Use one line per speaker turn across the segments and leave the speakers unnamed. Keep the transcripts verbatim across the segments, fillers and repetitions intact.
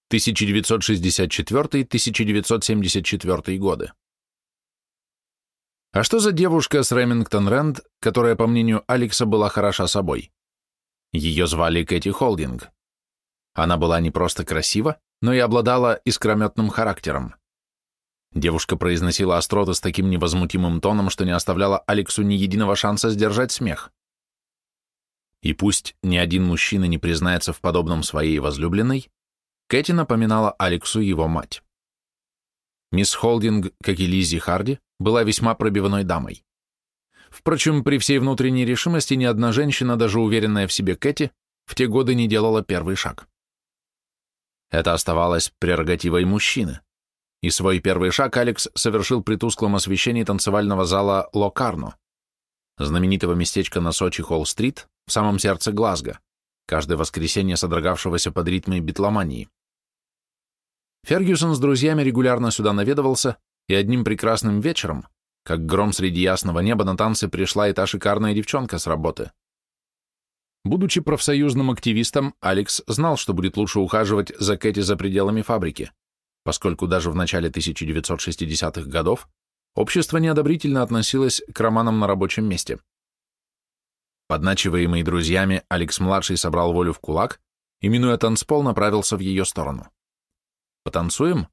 тысяча девятьсот шестьдесят четвёртый — тысяча девятьсот семьдесят четвёртый годы. А что за девушка с Ремингтон-Рэнд, которая, по мнению Алекса, была хороша собой? Ее звали Кэти Холдинг. Она была не просто красива, но и обладала искрометным характером. Девушка произносила остроты с таким невозмутимым тоном, что не оставляла Алексу ни единого шанса сдержать смех. И пусть ни один мужчина не признается в подобном своей возлюбленной, Кэти напоминала Алексу его мать. Мисс Холдинг, как и Лиззи Харди, была весьма пробивной дамой. Впрочем, при всей внутренней решимости ни одна женщина, даже уверенная в себе Кэти, в те годы не делала первый шаг. Это оставалось прерогативой мужчины, и свой первый шаг Алекс совершил при тусклом освещении танцевального зала Локарно, знаменитого местечка на Сочи-Холл-стрит, в самом сердце Глазго, каждое воскресенье содрогавшегося под ритмы битломании. Фергюсон с друзьями регулярно сюда наведывался, и одним прекрасным вечером, как гром среди ясного неба, на танцы пришла и та шикарная девчонка с работы. Будучи профсоюзным активистом, Алекс знал, что будет лучше ухаживать за Кэти за пределами фабрики, поскольку даже в начале тысяча девятьсот шестидесятых годов общество неодобрительно относилось к романам на рабочем месте. Подначиваемый друзьями, Алекс-младший собрал волю в кулак и, минуя танцпол, направился в ее сторону. «Потанцуем?»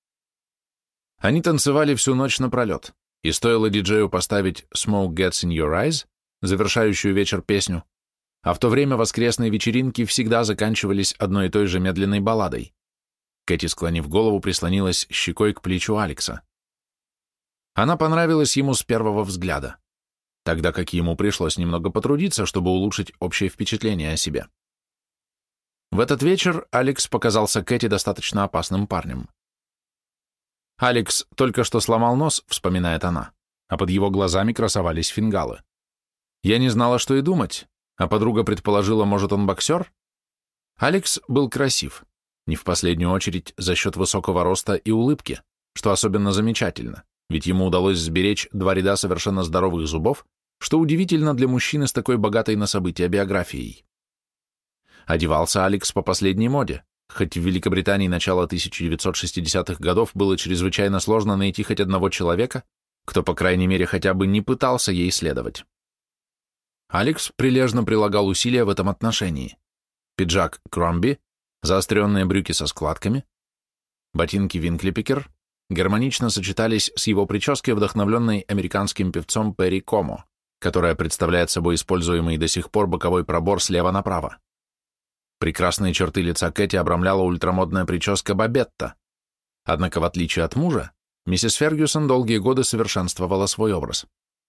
Они танцевали всю ночь напролет, и стоило диджею поставить «Smoke Gets in Your Eyes», завершающую вечер песню, а в то время воскресные вечеринки всегда заканчивались одной и той же медленной балладой. Кэти, склонив голову, прислонилась щекой к плечу Алекса. Она понравилась ему с первого взгляда, тогда как ему пришлось немного потрудиться, чтобы улучшить общее впечатление о себе. В этот вечер Алекс показался Кэти достаточно опасным парнем. Алекс только что сломал нос, вспоминает она, а под его глазами красовались фингалы. Я не знала, что и думать, а подруга предположила, может, он боксер? Алекс был красив, не в последнюю очередь за счет высокого роста и улыбки, что особенно замечательно, ведь ему удалось сберечь два ряда совершенно здоровых зубов, что удивительно для мужчины с такой богатой на события биографией. Одевался Алекс по последней моде, хоть в Великобритании начала тысяча девятьсот шестидесятых годов было чрезвычайно сложно найти хоть одного человека, кто, по крайней мере, хотя бы не пытался ей следовать. Алекс прилежно прилагал усилия в этом отношении. Пиджак Кромби, заостренные брюки со складками, ботинки Винклипикер гармонично сочетались с его прической, вдохновленной американским певцом Перри Комо, которая представляет собой используемый до сих пор боковой пробор слева направо. Прекрасные черты лица Кэти обрамляла ультрамодная прическа Бабетта, однако, в отличие от мужа, миссис Фергюсон долгие годы совершенствовала свой образ.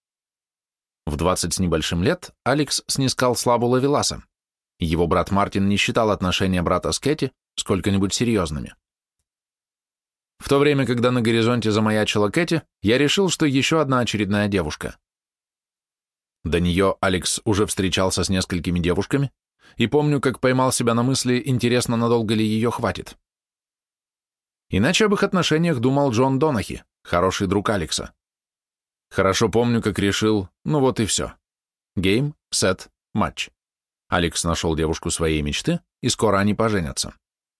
В двадцать с небольшим лет Алекс снискал славу ловеласа, и его брат Мартин не считал отношения брата с Кэти сколько-нибудь серьезными. В то время, когда на горизонте замаячила Кэти, я решил, что еще одна очередная девушка. До нее Алекс уже встречался с несколькими девушками, и помню, как поймал себя на мысли, интересно, надолго ли ее хватит. Иначе об их отношениях думал Джон Донахи, хороший друг Алекса. Хорошо помню, как решил, ну вот и все. Гейм, сет, матч. Алекс нашел девушку своей мечты, и скоро они поженятся.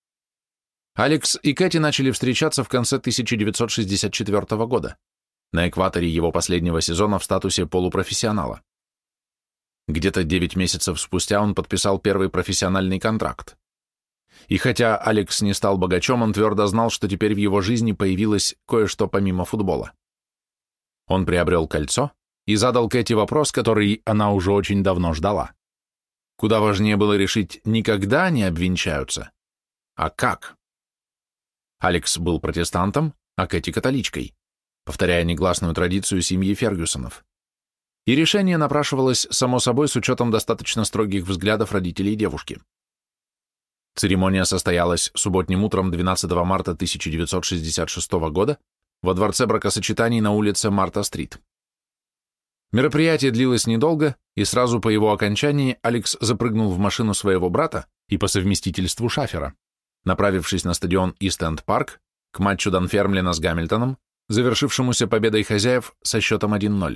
Алекс и Кэти начали встречаться в конце тысяча девятьсот шестьдесят четвёртого года, на экваторе его последнего сезона в статусе полупрофессионала. Где-то девять месяцев спустя он подписал первый профессиональный контракт. И хотя Алекс не стал богачом, он твердо знал, что теперь в его жизни появилось кое-что помимо футбола. Он приобрел кольцо и задал Кэти вопрос, который она уже очень давно ждала. Куда важнее было решить не когда они обвенчаются, а как. Алекс был протестантом, а Кэти католичкой, повторяя негласную традицию семьи Фергюсонов. И решение напрашивалось, само собой, с учетом достаточно строгих взглядов родителей девушки. Церемония состоялась субботним утром двенадцатого марта тысяча девятьсот шестьдесят шестого года во дворце бракосочетаний на улице Марта-стрит. Мероприятие длилось недолго, и сразу по его окончании Алекс запрыгнул в машину своего брата и по совместительству шафера, направившись на стадион Ист-Энд-Парк к матчу Данфермлина с Гамильтоном, завершившемуся победой хозяев со счетом один ноль.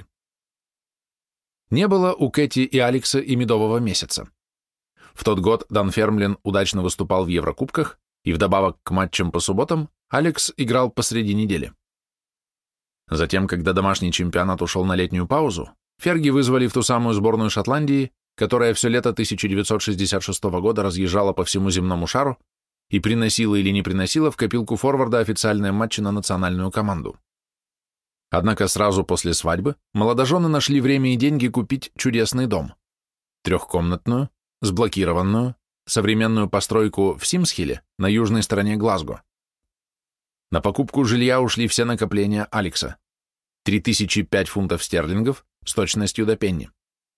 Не было у Кэти и Алекса и медового месяца. В тот год Данфермлин удачно выступал в Еврокубках, и вдобавок к матчам по субботам Алекс играл посреди недели. Затем, когда домашний чемпионат ушел на летнюю паузу, Ферги вызвали в ту самую сборную Шотландии, которая все лето тысяча девятьсот шестьдесят шестого года разъезжала по всему земному шару и приносила или не приносила в копилку форварда официальные матчи на национальную команду. Однако сразу после свадьбы молодожены нашли время и деньги купить чудесный дом. Трехкомнатную, сблокированную, современную постройку в Симсхилле на южной стороне Глазго. На покупку жилья ушли все накопления Алекса. три тысячи пять фунтов стерлингов с точностью до пенни.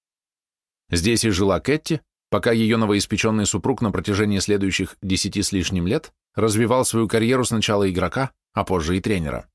Здесь и жила Кэтти, пока ее новоиспеченный супруг на протяжении следующих десяти с лишним лет развивал свою карьеру сначала игрока, а позже и тренера.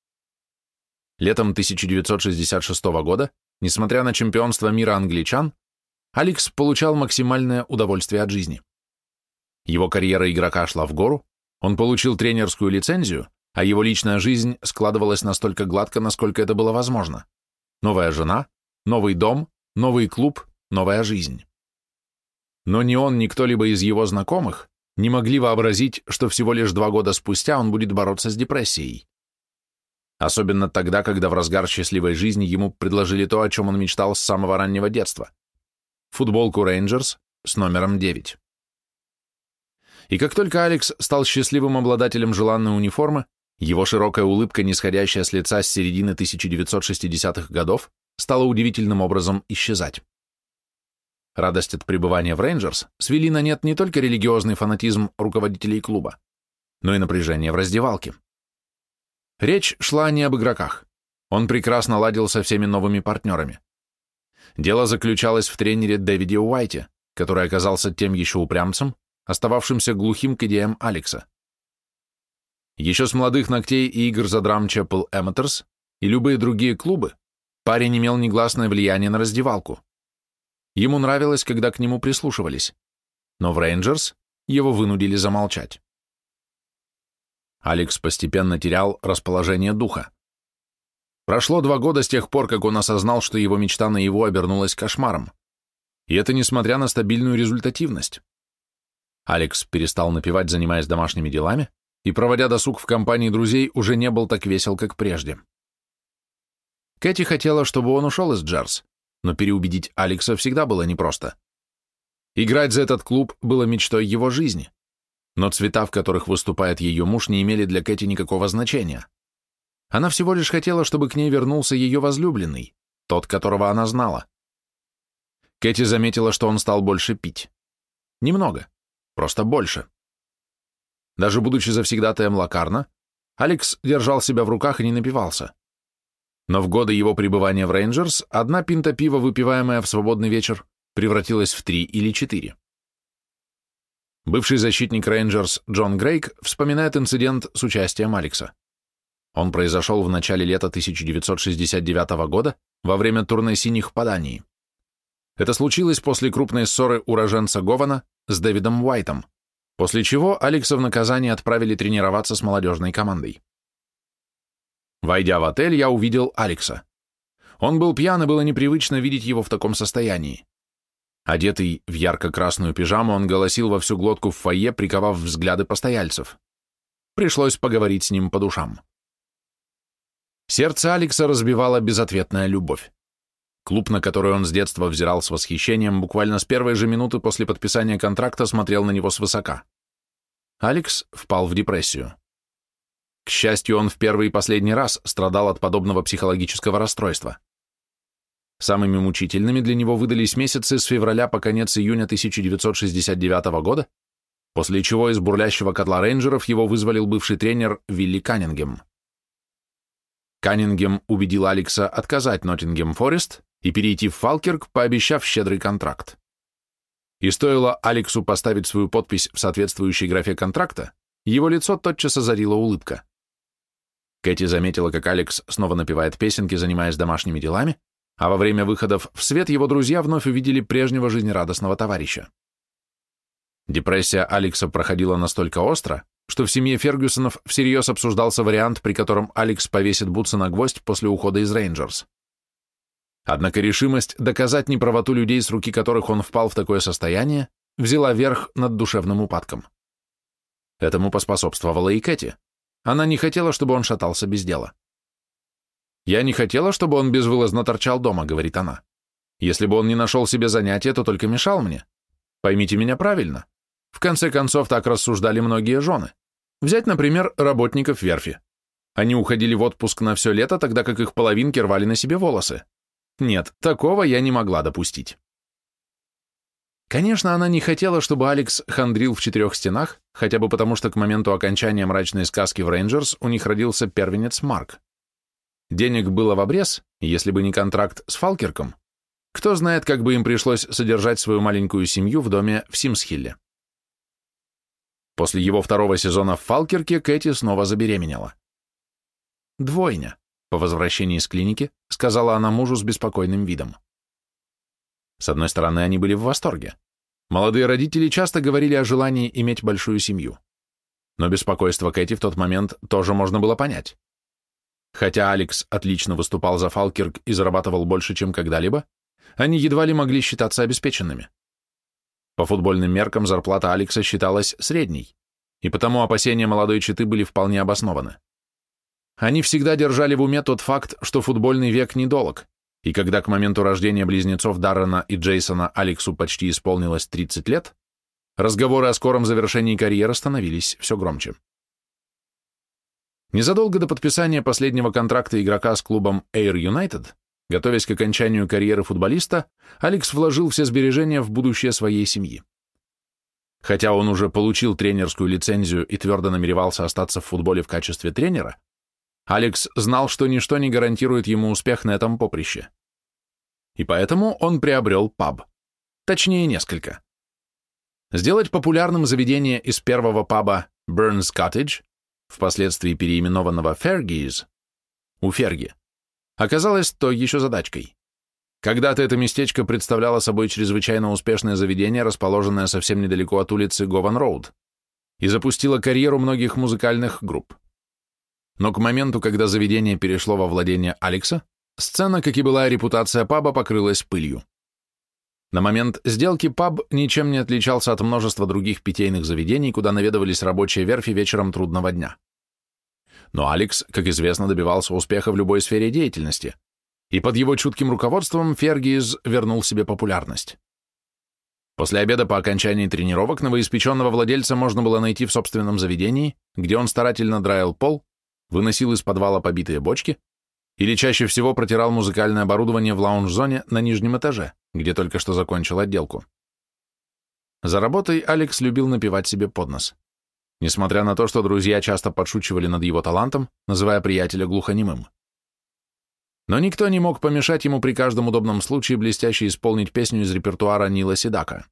Летом тысяча девятьсот шестьдесят шестого года, несмотря на чемпионство мира англичан, Алекс получал максимальное удовольствие от жизни. Его карьера игрока шла в гору, он получил тренерскую лицензию, а его личная жизнь складывалась настолько гладко, насколько это было возможно. Новая жена, новый дом, новый клуб, новая жизнь. Но ни он, ни кто-либо из его знакомых не могли вообразить, что всего лишь два года спустя он будет бороться с депрессией. Особенно тогда, когда в разгар счастливой жизни ему предложили то, о чем он мечтал с самого раннего детства – футболку Рейнджерс с номером девять. И как только Алекс стал счастливым обладателем желанной униформы, его широкая улыбка, нисходящая с лица с середины тысяча девятьсот шестидесятых годов, стала удивительным образом исчезать. Радость от пребывания в Рейнджерс свели на нет не только религиозный фанатизм руководителей клуба, но и напряжение в раздевалке. Речь шла не об игроках. Он прекрасно ладил со всеми новыми партнерами. Дело заключалось в тренере Дэвиде Уайте, который оказался тем еще упрямцем, остававшимся глухим к идеям Алекса. Еще с молодых ногтей и игр за Драм Чепл Эмметерс и любые другие клубы парень имел негласное влияние на раздевалку. Ему нравилось, когда к нему прислушивались, но в Рейнджерс его вынудили замолчать. Алекс постепенно терял расположение духа. Прошло два года с тех пор, как он осознал, что его мечта наяву обернулась кошмаром. И это несмотря на стабильную результативность. Алекс перестал напевать, занимаясь домашними делами, и, проводя досуг в компании друзей, уже не был так весел, как прежде. Кэти хотела, чтобы он ушел из Джерс, но переубедить Алекса всегда было непросто. Играть за этот клуб было мечтой его жизни, но цвета, в которых выступает ее муж, не имели для Кэти никакого значения. Она всего лишь хотела, чтобы к ней вернулся ее возлюбленный, тот, которого она знала. Кэти заметила, что он стал больше пить. Немного, просто больше. Даже будучи завсегдатаем Локарна, Алекс держал себя в руках и не напивался. Но в годы его пребывания в Рейнджерс одна пинта пива, выпиваемая в свободный вечер, превратилась в три или четыре. Бывший защитник Рейнджерс Джон Грейк вспоминает инцидент с участием Алекса. Он произошел в начале лета тысяча девятьсот шестьдесят девятого года во время турне «Синих» по Дании. Это случилось после крупной ссоры уроженца Гована с Дэвидом Уайтом, после чего Алекса в наказание отправили тренироваться с молодежной командой. Войдя в отель, я увидел Алекса. Он был пьян, и было непривычно видеть его в таком состоянии. Одетый в ярко-красную пижаму, он голосил во всю глотку в фойе, приковав взгляды постояльцев. Пришлось поговорить с ним по душам. Сердце Алекса разбивала безответная любовь. Клуб, на который он с детства взирал с восхищением, буквально с первой же минуты после подписания контракта смотрел на него свысока. Алекс впал в депрессию. К счастью, он в первый и последний раз страдал от подобного психологического расстройства. Самыми мучительными для него выдались месяцы с февраля по конец июня тысяча девятьсот шестьдесят девятого года, после чего из бурлящего котла рейнджеров его вызволил бывший тренер Вилли Каннингем. Каннингем убедил Алекса отказать Ноттингем Форест и перейти в Фалкирк, пообещав щедрый контракт. И стоило Алексу поставить свою подпись в соответствующей графе контракта, его лицо тотчас озарила улыбка. Кэти заметила, как Алекс снова напевает песенки, занимаясь домашними делами, а во время выходов в свет его друзья вновь увидели прежнего жизнерадостного товарища. Депрессия Алекса проходила настолько остро, что в семье Фергюсонов всерьез обсуждался вариант, при котором Алекс повесит бутсы на гвоздь после ухода из Рейнджерс. Однако решимость доказать неправоту людей, с руки которых он впал в такое состояние, взяла верх над душевным упадком. Этому поспособствовала и Кэти. Она не хотела, чтобы он шатался без дела. «Я не хотела, чтобы он безвылазно торчал дома», — говорит она. «Если бы он не нашел себе занятия, то только мешал мне. Поймите меня правильно. В конце концов, так рассуждали многие жены. Взять, например, работников верфи. Они уходили в отпуск на все лето, тогда как их половинки рвали на себе волосы. Нет, такого я не могла допустить». Конечно, она не хотела, чтобы Алекс хандрил в четырех стенах, хотя бы потому, что к моменту окончания мрачной сказки в Рейнджерс у них родился первенец Марк. Денег было в обрез, и если бы не контракт с Фалкирком, кто знает, как бы им пришлось содержать свою маленькую семью в доме в Симсхилле. После его второго сезона в Фалкирке Кэти снова забеременела. «Двойня», — по возвращении из клиники, сказала она мужу с беспокойным видом. С одной стороны, они были в восторге. Молодые родители часто говорили о желании иметь большую семью. Но беспокойство Кэти в тот момент тоже можно было понять. Хотя Алекс отлично выступал за Фалкирк и зарабатывал больше, чем когда-либо, они едва ли могли считаться обеспеченными. По футбольным меркам зарплата Алекса считалась средней, и потому опасения молодой четы были вполне обоснованы. Они всегда держали в уме тот факт, что футбольный век недолог, и когда к моменту рождения близнецов Даррена и Джейсона Алексу почти исполнилось тридцать лет, разговоры о скором завершении карьеры становились все громче. Незадолго до подписания последнего контракта игрока с клубом Ayr United, готовясь к окончанию карьеры футболиста, Алекс вложил все сбережения в будущее своей семьи. Хотя он уже получил тренерскую лицензию и твердо намеревался остаться в футболе в качестве тренера, Алекс знал, что ничто не гарантирует ему успех на этом поприще. И поэтому он приобрел паб. Точнее, несколько. Сделать популярным заведение из первого паба Burns Cottage, впоследствии переименованного Fergie's, у Ферги, оказалось той еще задачкой. Когда-то это местечко представляло собой чрезвычайно успешное заведение, расположенное совсем недалеко от улицы Гован-Роуд, и запустило карьеру многих музыкальных групп. Но к моменту, когда заведение перешло во владение Алекса, сцена, как и была репутация паба, покрылась пылью. На момент сделки паб ничем не отличался от множества других питейных заведений, куда наведывались рабочие верфи вечером трудного дня. Но Алекс, как известно, добивался успеха в любой сфере деятельности, и под его чутким руководством Фергиз вернул себе популярность. После обеда по окончании тренировок новоиспеченного владельца можно было найти в собственном заведении, где он старательно драил пол, выносил из подвала побитые бочки или чаще всего протирал музыкальное оборудование в лаунж-зоне на нижнем этаже, где только что закончил отделку. За работой Алекс любил напевать себе под нос, несмотря на то, что друзья часто подшучивали над его талантом, называя приятеля глухонемым. Но никто не мог помешать ему при каждом удобном случае блестяще исполнить песню из репертуара Нила Седака.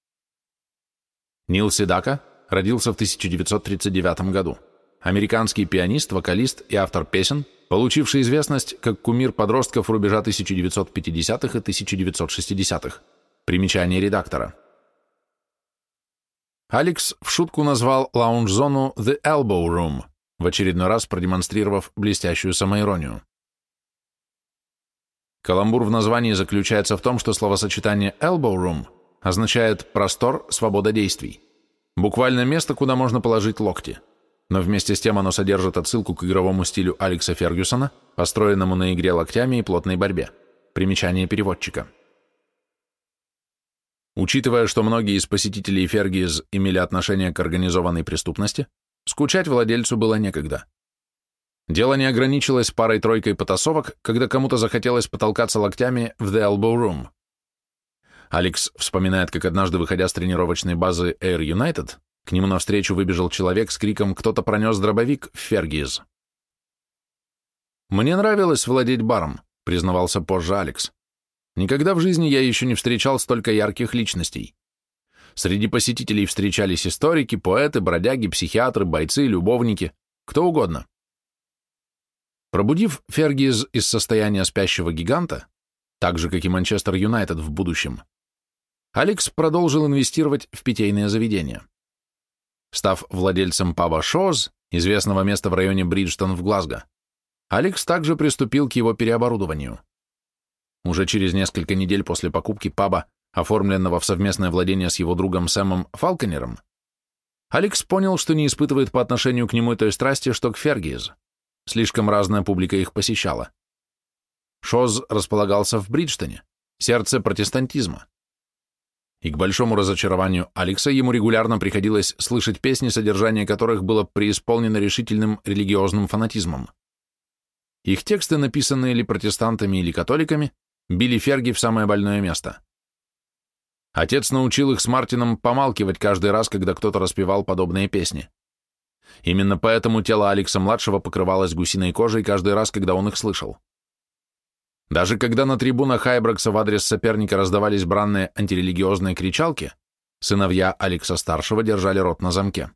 Нил Седака родился в тысяча девятьсот тридцать девятом году. Американский пианист, вокалист и автор песен, получивший известность как кумир подростков рубежа тысяча девятьсот пятидесятых и тысяча девятьсот шестидесятых. Примечание редактора. Алекс в шутку назвал лаунж-зону «The Elbow Room», в очередной раз продемонстрировав блестящую самоиронию. Каламбур в названии заключается в том, что словосочетание «elbow room» означает «простор, свобода действий», буквально место, куда можно положить локти. Но вместе с тем оно содержит отсылку к игровому стилю Алекса Фергюсона, построенному на игре локтями и плотной борьбе. Примечание переводчика. Учитывая, что многие из посетителей Фергиз имели отношение к организованной преступности, скучать владельцу было некогда. Дело не ограничилось парой-тройкой потасовок, когда кому-то захотелось потолкаться локтями в The Elbow Room. Алекс вспоминает, как однажды, выходя с тренировочной базы Ayr United, к нему навстречу выбежал человек с криком «Кто-то пронес дробовик в Фергиз». «Мне нравилось владеть баром», — признавался позже Алекс. «Никогда в жизни я еще не встречал столько ярких личностей. Среди посетителей встречались историки, поэты, бродяги, психиатры, бойцы, любовники, кто угодно». Пробудив Фергиз из состояния спящего гиганта, так же, как и Манчестер Юнайтед в будущем, Алекс продолжил инвестировать в питейные заведения. Став владельцем паба Шоз, известного места в районе Бриджтон в Глазго, Алекс также приступил к его переоборудованию. Уже через несколько недель после покупки паба, оформленного в совместное владение с его другом Сэмом Фалконером, Алекс понял, что не испытывает по отношению к нему той страсти, что к Фергиз. Слишком разная публика их посещала. Шоз располагался в Бриджтоне, сердце протестантизма. И к большому разочарованию Алекса ему регулярно приходилось слышать песни, содержание которых было преисполнено решительным религиозным фанатизмом. Их тексты, написанные или протестантами, или католиками, били Ферги в самое больное место. Отец научил их с Мартином помалкивать каждый раз, когда кто-то распевал подобные песни. Именно поэтому тело Алекса-младшего покрывалось гусиной кожей каждый раз, когда он их слышал. Даже когда на трибунах Айбракса в адрес соперника раздавались бранные антирелигиозные кричалки, сыновья Алекса-старшего держали рот на замке.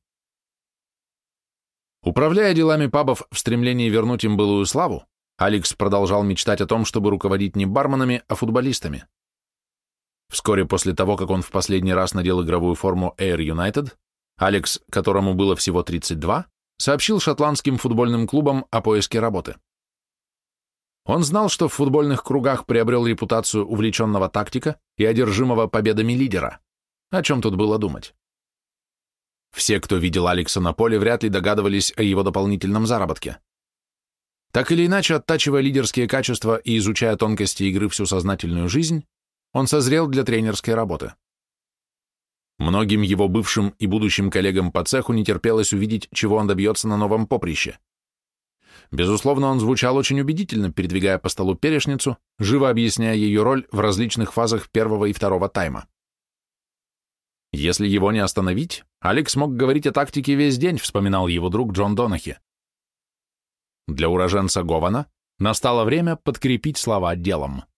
Управляя делами пабов в стремлении вернуть им былую славу, Алекс продолжал мечтать о том, чтобы руководить не барменами, а футболистами. Вскоре после того, как он в последний раз надел игровую форму Ayr United, Алекс, которому было всего тридцать два, сообщил шотландским футбольным клубам о поиске работы. Он знал, что в футбольных кругах приобрел репутацию увлеченного тактика и одержимого победами лидера. О чем тут было думать? Все, кто видел Алекса на поле, вряд ли догадывались о его дополнительном заработке. Так или иначе, оттачивая лидерские качества и изучая тонкости игры всю сознательную жизнь, он созрел для тренерской работы. Многим его бывшим и будущим коллегам по цеху не терпелось увидеть, чего он добьется на новом поприще. Безусловно, он звучал очень убедительно, передвигая по столу перечницу, живо объясняя ее роль в различных фазах первого и второго тайма. Если его не остановить, Алекс мог говорить о тактике весь день, вспоминал его друг Джон Донахи. Для уроженца Гована настало время подкрепить слова делом.